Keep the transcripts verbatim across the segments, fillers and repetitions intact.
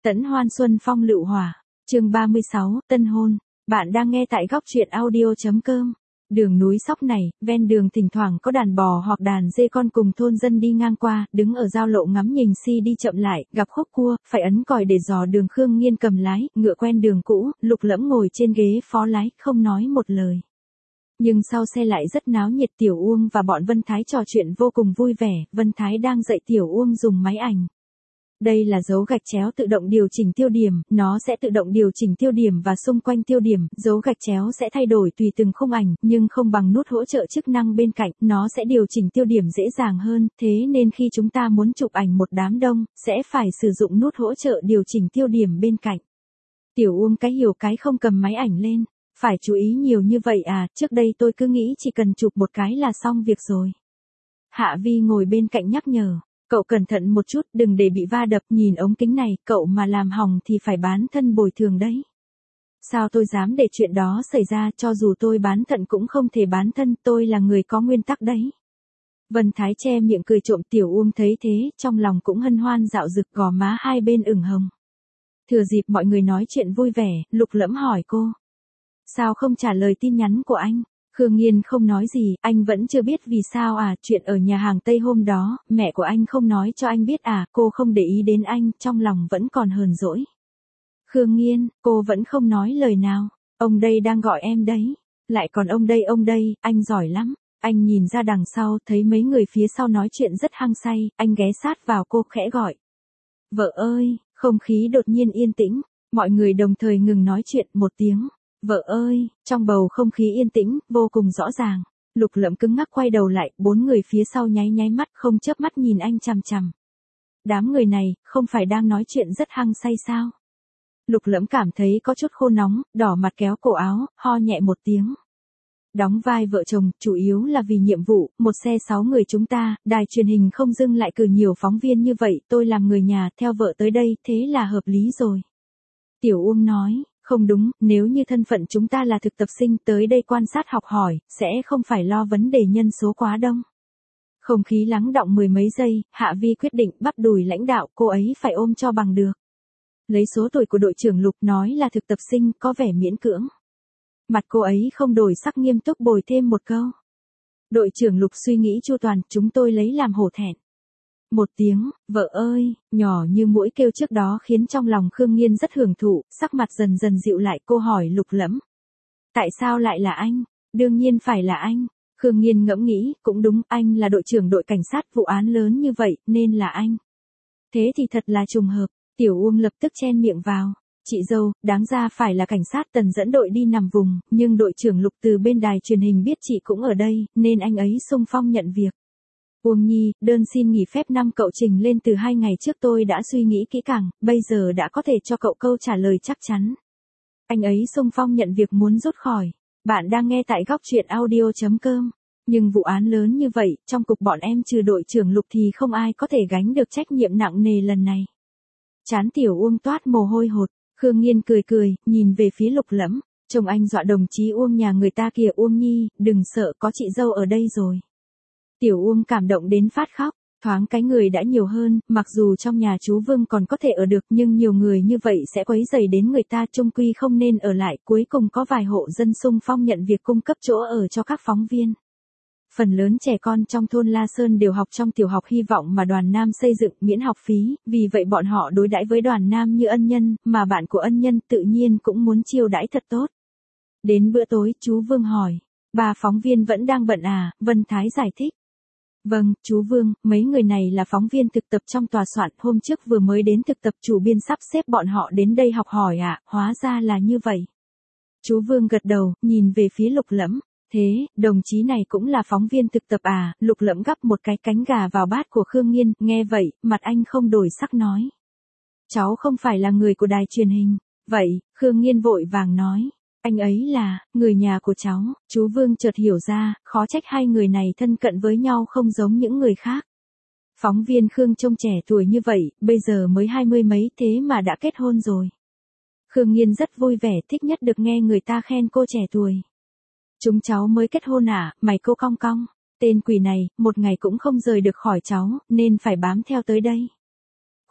Tẫn hoan xuân phong lựu hỏa. Chương ba mươi sáu, tân hôn. Bạn đang nghe tại góc truyện audio.com. Đường núi sóc này, ven đường thỉnh thoảng có đàn bò hoặc đàn dê con cùng thôn dân đi ngang qua, đứng ở giao lộ ngắm nhìn si đi chậm lại, gặp khúc cua, phải ấn còi để dò đường. Khương Nghiên cầm lái, ngựa quen đường cũ, Lục Lẫm ngồi trên ghế phó lái, không nói một lời. Nhưng sau xe lại rất náo nhiệt. Tiểu Uông và bọn Vân Thái trò chuyện vô cùng vui vẻ. Vân Thái đang dạy Tiểu Uông dùng máy ảnh. Đây là dấu gạch chéo tự động điều chỉnh tiêu điểm, nó sẽ tự động điều chỉnh tiêu điểm và xung quanh tiêu điểm, dấu gạch chéo sẽ thay đổi tùy từng khung ảnh, nhưng không bằng nút hỗ trợ chức năng bên cạnh, nó sẽ điều chỉnh tiêu điểm dễ dàng hơn, thế nên khi chúng ta muốn chụp ảnh một đám đông, sẽ phải sử dụng nút hỗ trợ điều chỉnh tiêu điểm bên cạnh. Tiểu Uông cái hiểu cái không cầm máy ảnh lên, phải chú ý nhiều như vậy à, trước đây tôi cứ nghĩ chỉ cần chụp một cái là xong việc rồi. Hạ Vi ngồi bên cạnh nhắc nhở. Cậu cẩn thận một chút, đừng để bị va đập, nhìn ống kính này, cậu mà làm hỏng thì phải bán thân bồi thường đấy. Sao tôi dám để chuyện đó xảy ra, cho dù tôi bán thận cũng không thể bán thân, tôi là người có nguyên tắc đấy. Vân Thái che miệng cười trộm. Tiểu Uông thấy thế, trong lòng cũng hân hoan dạo dực, gò má hai bên ửng hồng. Thừa dịp mọi người nói chuyện vui vẻ, Lục Lẫm hỏi cô. Sao không trả lời tin nhắn của anh? Khương Nghiên không nói gì, anh vẫn chưa biết vì sao à, chuyện ở nhà hàng Tây hôm đó, mẹ của anh không nói cho anh biết à, cô không để ý đến anh, trong lòng vẫn còn hờn dỗi. Khương Nghiên, cô vẫn không nói lời nào, ông đây đang gọi em đấy, lại còn ông đây ông đây, anh giỏi lắm. Anh nhìn ra đằng sau, thấy mấy người phía sau nói chuyện rất hăng say, anh ghé sát vào cô khẽ gọi. Vợ ơi, không khí đột nhiên yên tĩnh, mọi người đồng thời ngừng nói chuyện. Một tiếng. Vợ ơi, trong bầu không khí yên tĩnh, vô cùng rõ ràng. Lục Lẫm cứng ngắc quay đầu lại, bốn người phía sau nháy nháy mắt, không chớp mắt nhìn anh chằm chằm. Đám người này, không phải đang nói chuyện rất hăng say sao? Lục Lẫm cảm thấy có chút khô nóng, đỏ mặt kéo cổ áo, ho nhẹ một tiếng. Đóng vai vợ chồng, chủ yếu là vì nhiệm vụ, một xe sáu người chúng ta, đài truyền hình không dưng lại cử nhiều phóng viên như vậy, tôi làm người nhà, theo vợ tới đây, thế là hợp lý rồi. Tiểu Uông nói. Không đúng, nếu như thân phận chúng ta là thực tập sinh tới đây quan sát học hỏi, sẽ không phải lo vấn đề nhân số quá đông. Không khí lắng đọng mười mấy giây, Hạ Vi quyết định bắp đùi lãnh đạo, cô ấy phải ôm cho bằng được. Lấy số tuổi của đội trưởng Lục nói là thực tập sinh, có vẻ miễn cưỡng. Mặt cô ấy không đổi sắc, nghiêm túc bồi thêm một câu. Đội trưởng Lục suy nghĩ chu toàn, chúng tôi lấy làm hổ thẹn. Một tiếng, vợ ơi, nhỏ như mũi kêu trước đó khiến trong lòng Khương Nghiên rất hưởng thụ, sắc mặt dần dần dịu lại. Cô hỏi Lục Lẫm. Tại sao lại là anh? Đương nhiên phải là anh. Khương Nghiên ngẫm nghĩ, cũng đúng, anh là đội trưởng đội cảnh sát, vụ án lớn như vậy, nên là anh. Thế thì thật là trùng hợp. Tiểu Uông lập tức chen miệng vào. Chị dâu, đáng ra phải là cảnh sát Tần dẫn đội đi nằm vùng, nhưng đội trưởng Lục từ bên đài truyền hình biết chị cũng ở đây, nên anh ấy xung phong nhận việc. Uông Nhi, đơn xin nghỉ phép năm cậu trình lên từ hai ngày trước, tôi đã suy nghĩ kỹ càng, bây giờ đã có thể cho cậu câu trả lời chắc chắn. Anh ấy xung phong nhận việc, muốn rút khỏi. Bạn đang nghe tại góc truyện audio.com. Nhưng vụ án lớn như vậy, trong cục bọn em trừ đội trưởng Lục thì không ai có thể gánh được trách nhiệm nặng nề lần này. Trán Tiểu Uông toát mồ hôi hột. Khương Nghiên cười cười, nhìn về phía Lục Lẫm. Chồng anh dọa đồng chí Uông nhà người ta kìa. Uông Nhi, đừng sợ, có chị dâu ở đây rồi. Tiểu Uông cảm động đến phát khóc, thoáng cái người đã nhiều hơn, mặc dù trong nhà chú Vương còn có thể ở được, nhưng nhiều người như vậy sẽ quấy rầy đến người ta, chung quy không nên ở lại. Cuối cùng có vài hộ dân xung phong nhận việc cung cấp chỗ ở cho các phóng viên. Phần lớn trẻ con trong thôn La Sơn đều học trong tiểu học hy vọng mà Đoàn Nam xây dựng, miễn học phí, vì vậy bọn họ đối đãi với Đoàn Nam như ân nhân, mà bạn của ân nhân tự nhiên cũng muốn chiêu đãi thật tốt. Đến bữa tối, chú Vương hỏi, ba phóng viên vẫn đang bận à? Vân Thái giải thích. Vâng, chú Vương, mấy người này là phóng viên thực tập trong tòa soạn, hôm trước vừa mới đến thực tập, chủ biên sắp xếp bọn họ đến đây học hỏi ạ, à, hóa ra là như vậy. Chú Vương gật đầu, nhìn về phía Lục Lẫm, thế, đồng chí này cũng là phóng viên thực tập à? Lục Lẫm gắp một cái cánh gà vào bát của Khương Nghiên, nghe vậy, mặt anh không đổi sắc nói. Cháu không phải là người của đài truyền hình. Vậy, Khương Nghiên vội vàng nói. Anh ấy là, người nhà của cháu. Chú Vương chợt hiểu ra, khó trách hai người này thân cận với nhau không giống những người khác. Phóng viên Khương trông trẻ tuổi như vậy, bây giờ mới hai mươi mấy thế mà đã kết hôn rồi. Khương Nghiên rất vui vẻ, thích nhất được nghe người ta khen cô trẻ tuổi. Chúng cháu mới kết hôn à? Mày cô cong cong. Tên quỷ này, một ngày cũng không rời được khỏi cháu, nên phải bám theo tới đây.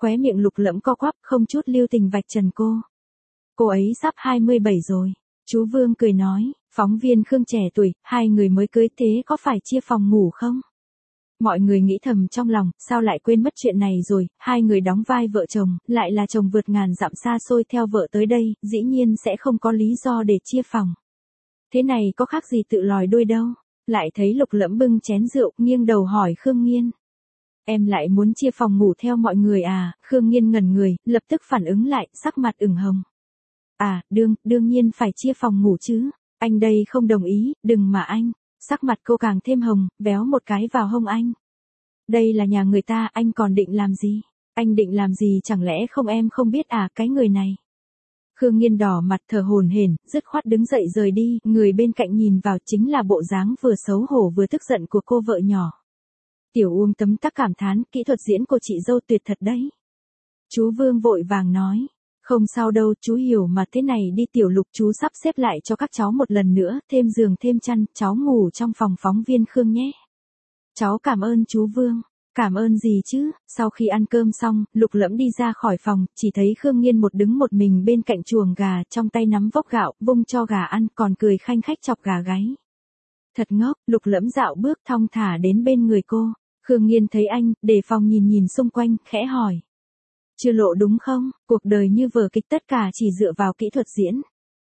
khóe miệng Lục Lẫm co quắp, không chút lưu tình vạch trần cô. Cô ấy sắp hai mươi bảy rồi. Chú Vương cười nói, phóng viên Khương trẻ tuổi, hai người mới cưới thế có phải chia phòng ngủ không? Mọi người nghĩ thầm trong lòng, sao lại quên mất chuyện này rồi, hai người đóng vai vợ chồng, lại là chồng vượt ngàn dặm xa xôi theo vợ tới đây, dĩ nhiên sẽ không có lý do để chia phòng. Thế này có khác gì tự lòi đuôi đâu. Lại thấy Lục Lẫm bưng chén rượu, nghiêng đầu hỏi Khương Nghiên. Em lại muốn chia phòng ngủ theo mọi người à? Khương Nghiên ngẩn người, lập tức phản ứng lại, sắc mặt ửng hồng. À, đương, đương nhiên phải chia phòng ngủ chứ. Anh đây không đồng ý, đừng mà anh. Sắc mặt cô càng thêm hồng, véo một cái vào hông anh. Đây là nhà người ta, anh còn định làm gì? Anh định làm gì chẳng lẽ không em không biết à, cái người này. Khương Nghiên đỏ mặt thở hổn hển, dứt khoát đứng dậy rời đi, người bên cạnh nhìn vào chính là bộ dáng vừa xấu hổ vừa tức giận của cô vợ nhỏ. Tiểu Uông tấm tắc cảm thán, kỹ thuật diễn của chị dâu tuyệt thật đấy. Chú Vương vội vàng nói, không sao đâu, chú hiểu mà, thế này đi Tiểu Lục, chú sắp xếp lại cho các cháu một lần nữa, thêm giường thêm chăn, cháu ngủ trong phòng phóng viên Khương nhé. Cháu cảm ơn chú Vương. Cảm ơn gì chứ? Sau khi ăn cơm xong, Lục Lẫm đi ra khỏi phòng, chỉ thấy Khương Nghiên một đứng một mình bên cạnh chuồng gà, trong tay nắm vốc gạo, vung cho gà ăn, còn cười khanh khách chọc gà gáy. Thật ngốc, Lục Lẫm dạo bước thong thả đến bên người cô. Khương Nghiên thấy anh, đề phòng nhìn nhìn xung quanh, khẽ hỏi. Chưa lộ đúng không? Cuộc đời như vở kịch tất cả chỉ dựa vào kỹ thuật diễn.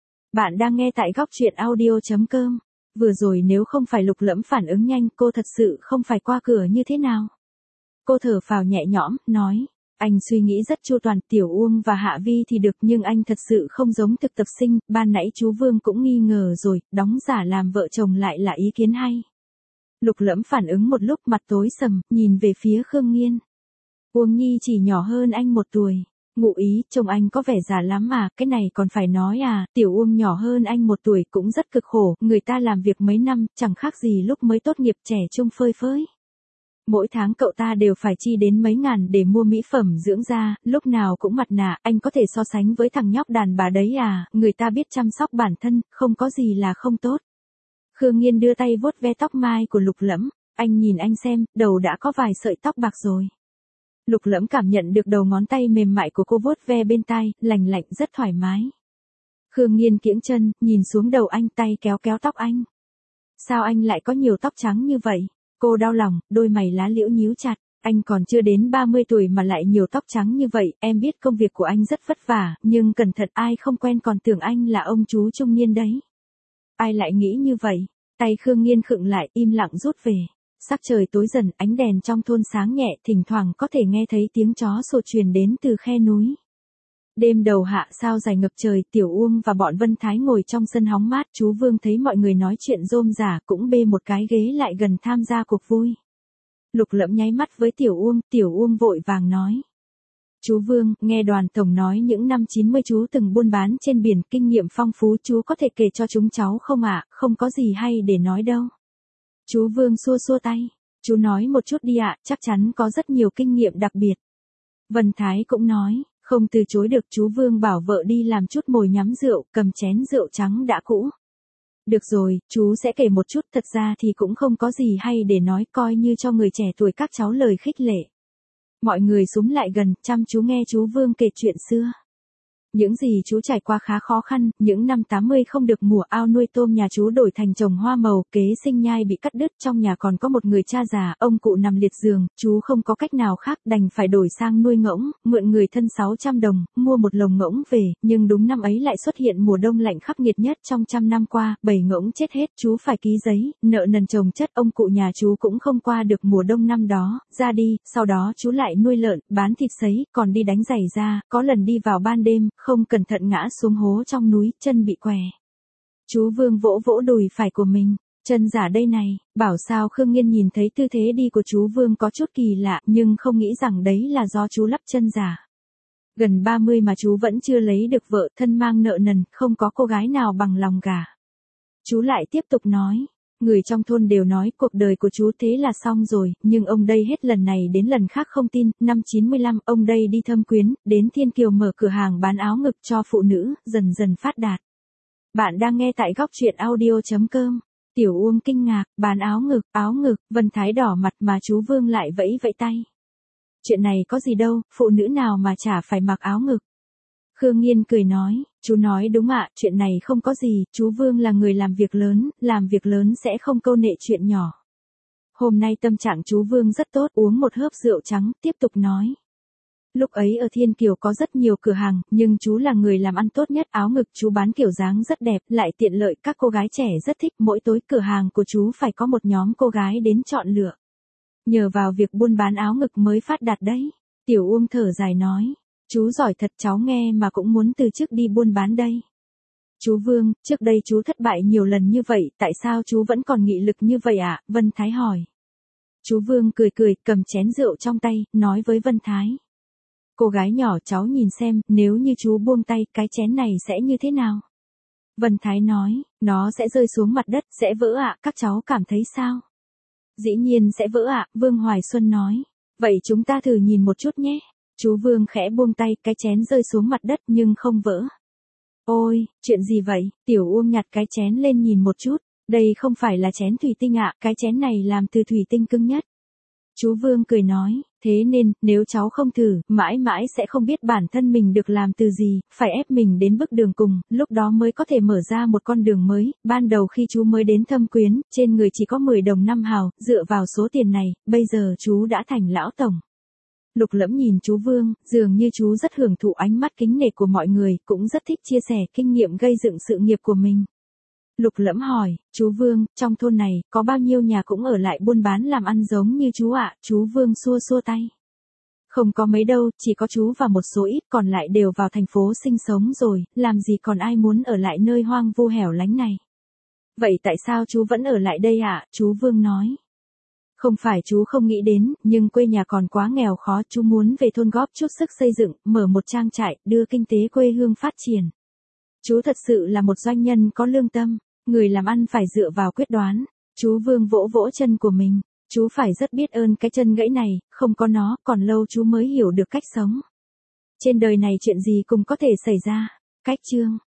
Bạn đang nghe tại góc truyện audio chấm com. Vừa rồi nếu không phải Lục Lẫm phản ứng nhanh, cô thật sự không phải qua cửa như thế nào. Cô thở phào nhẹ nhõm, nói, anh suy nghĩ rất chu toàn, Tiểu Uông và Hạ Vi thì được nhưng anh thật sự không giống thực tập sinh, ban nãy chú Vương cũng nghi ngờ rồi, đóng giả làm vợ chồng lại là ý kiến hay. Lục Lẫm phản ứng một lúc mặt tối sầm, nhìn về phía Khương Nghiên. Uông Nhi chỉ nhỏ hơn anh một tuổi. Ngụ ý, chồng anh có vẻ già lắm mà, cái này còn phải nói à, Tiểu Uông nhỏ hơn anh một tuổi cũng rất cực khổ, người ta làm việc mấy năm, chẳng khác gì lúc mới tốt nghiệp trẻ trung phơi phới. Mỗi tháng cậu ta đều phải chi đến mấy ngàn để mua mỹ phẩm dưỡng da, lúc nào cũng mặt nạ, anh có thể so sánh với thằng nhóc đàn bà đấy à, người ta biết chăm sóc bản thân, không có gì là không tốt. Khương Nghiên đưa tay vuốt ve tóc mai của Lục Lẫm, anh nhìn anh xem, đầu đã có vài sợi tóc bạc rồi. Lục Lẫm cảm nhận được đầu ngón tay mềm mại của cô vuốt ve bên tai, lành lạnh rất thoải mái. Khương Nghiên kiễng chân, nhìn xuống đầu anh, tay kéo kéo tóc anh. Sao anh lại có nhiều tóc trắng như vậy? Cô đau lòng, đôi mày lá liễu nhíu chặt, anh còn chưa đến ba mươi tuổi mà lại nhiều tóc trắng như vậy, em biết công việc của anh rất vất vả, nhưng cẩn thận ai không quen còn tưởng anh là ông chú trung niên đấy. Ai lại nghĩ như vậy? Tay Khương Nghiên khựng lại, im lặng rút về. Sắc trời tối dần, ánh đèn trong thôn sáng nhẹ, thỉnh thoảng có thể nghe thấy tiếng chó sủa truyền đến từ khe núi. Đêm đầu hạ sao dài ngập trời, Tiểu Uông và bọn Vân Thái ngồi trong sân hóng mát, chú Vương thấy mọi người nói chuyện rôm rả cũng bê một cái ghế lại gần tham gia cuộc vui. Lục Lẫm nháy mắt với Tiểu Uông, Tiểu Uông vội vàng nói. Chú Vương, nghe đoàn tổng nói những năm chín mươi chú từng buôn bán trên biển, kinh nghiệm phong phú, chú có thể kể cho chúng cháu không ạ? À? Không có gì hay để nói đâu. Chú Vương xua xua tay, chú nói một chút đi ạ, à, chắc chắn có rất nhiều kinh nghiệm đặc biệt. Vân Thái cũng nói. Không từ chối được, chú Vương bảo vợ đi làm chút mồi nhắm rượu, cầm chén rượu trắng đã cũ. Được rồi, chú sẽ kể một chút, thật ra thì cũng không có gì hay để nói, coi như cho người trẻ tuổi các cháu lời khích lệ. Mọi người xúm lại gần, chăm chú nghe chú Vương kể chuyện xưa. Những gì chú trải qua khá khó khăn, những năm tám mươi không được mùa, ao nuôi tôm nhà chú đổi thành trồng hoa màu, kế sinh nhai bị cắt đứt, trong nhà còn có một người cha già, ông cụ nằm liệt giường, chú không có cách nào khác đành phải đổi sang nuôi ngỗng, mượn người thân sáu trăm đồng, mua một lồng ngỗng về, nhưng đúng năm ấy lại xuất hiện mùa đông lạnh khắc nghiệt nhất trong trăm năm qua, bảy ngỗng chết hết, chú phải ký giấy, nợ nần chồng chất, ông cụ nhà chú cũng không qua được mùa đông năm đó, ra đi, sau đó chú lại nuôi lợn, bán thịt sấy, còn đi đánh giày da, có lần đi vào ban đêm, không cẩn thận ngã xuống hố trong núi, chân bị què. Chú Vương vỗ vỗ đùi phải của mình, chân giả đây này, bảo sao Khương Nghiên nhìn thấy tư thế đi của chú Vương có chút kỳ lạ, nhưng không nghĩ rằng đấy là do chú lắp chân giả. Gần ba mươi mà chú vẫn chưa lấy được vợ, thân mang nợ nần, không có cô gái nào bằng lòng gả. Chú lại tiếp tục nói. Người trong thôn đều nói cuộc đời của chú thế là xong rồi, nhưng ông đây hết lần này đến lần khác không tin, năm chín mươi lăm ông đây đi thâm quyến, đến Thiên Kiều mở cửa hàng bán áo ngực cho phụ nữ, dần dần phát đạt. Bạn đang nghe tại góc truyện audio chấm com. Tiểu Uông kinh ngạc, bán áo ngực, áo ngực, Vân Thái đỏ mặt mà chú Vương lại vẫy vẫy tay. chuyện này có gì đâu, phụ nữ nào mà chả phải mặc áo ngực. Khương Nghiên cười nói, chú nói đúng ạ, chuyện này không có gì, chú Vương là người làm việc lớn, làm việc lớn sẽ không câu nệ chuyện nhỏ. Hôm nay tâm trạng chú Vương rất tốt, uống một hớp rượu trắng, tiếp tục nói. Lúc ấy ở Thiên Kiều có rất nhiều cửa hàng, nhưng chú là người làm ăn tốt nhất, áo ngực chú bán kiểu dáng rất đẹp, lại tiện lợi, các cô gái trẻ rất thích, mỗi tối cửa hàng của chú phải có một nhóm cô gái đến chọn lựa. Nhờ vào việc buôn bán áo ngực mới phát đạt đấy. Tiểu Uông thở dài nói, chú giỏi thật, cháu nghe mà cũng muốn từ chức đi buôn bán đây. Chú Vương, trước đây chú thất bại nhiều lần như vậy, tại sao chú vẫn còn nghị lực như vậy ạ? Vân Thái hỏi. Chú Vương cười cười, cầm chén rượu trong tay, nói với Vân Thái. Cô gái nhỏ, cháu nhìn xem, nếu như chú buông tay, cái chén này sẽ như thế nào? Vân Thái nói, nó sẽ rơi xuống mặt đất, sẽ vỡ ạ, các cháu cảm thấy sao? Dĩ nhiên sẽ vỡ ạ, Vương Hoài Xuân nói. Vậy chúng ta thử nhìn một chút nhé. Chú Vương khẽ buông tay, cái chén rơi xuống mặt đất nhưng không vỡ. Ôi, chuyện gì vậy? Tiểu Uông nhặt cái chén lên nhìn một chút. Đây không phải là chén thủy tinh ạ, cái chén này làm từ thủy tinh cứng nhất. Chú Vương cười nói, thế nên, nếu cháu không thử, mãi mãi sẽ không biết bản thân mình được làm từ gì, phải ép mình đến bước đường cùng, lúc đó mới có thể mở ra một con đường mới. Ban đầu khi chú mới đến Thâm Quyến, trên người chỉ có mười đồng năm hào, dựa vào số tiền này, bây giờ chú đã thành lão tổng. Lục Lẫm nhìn chú Vương, dường như chú rất hưởng thụ ánh mắt kính nể của mọi người, cũng rất thích chia sẻ kinh nghiệm gây dựng sự nghiệp của mình. Lục Lẫm hỏi, chú Vương, trong thôn này, có bao nhiêu nhà cũng ở lại buôn bán làm ăn giống như chú ạ? Chú Vương xua xua tay. Không có mấy đâu, chỉ có chú và một số ít, còn lại đều vào thành phố sinh sống rồi, làm gì còn ai muốn ở lại nơi hoang vu hẻo lánh này. Vậy tại sao chú vẫn ở lại đây ạ? Chú Vương nói. Không phải chú không nghĩ đến, nhưng quê nhà còn quá nghèo khó, chú muốn về thôn góp chút sức xây dựng, mở một trang trại, đưa kinh tế quê hương phát triển. Chú thật sự là một doanh nhân có lương tâm, người làm ăn phải dựa vào quyết đoán. Chú Vương vỗ vỗ chân của mình, chú phải rất biết ơn cái chân gãy này, không có nó, còn lâu chú mới hiểu được cách sống. Trên đời này chuyện gì cũng có thể xảy ra. Cách chương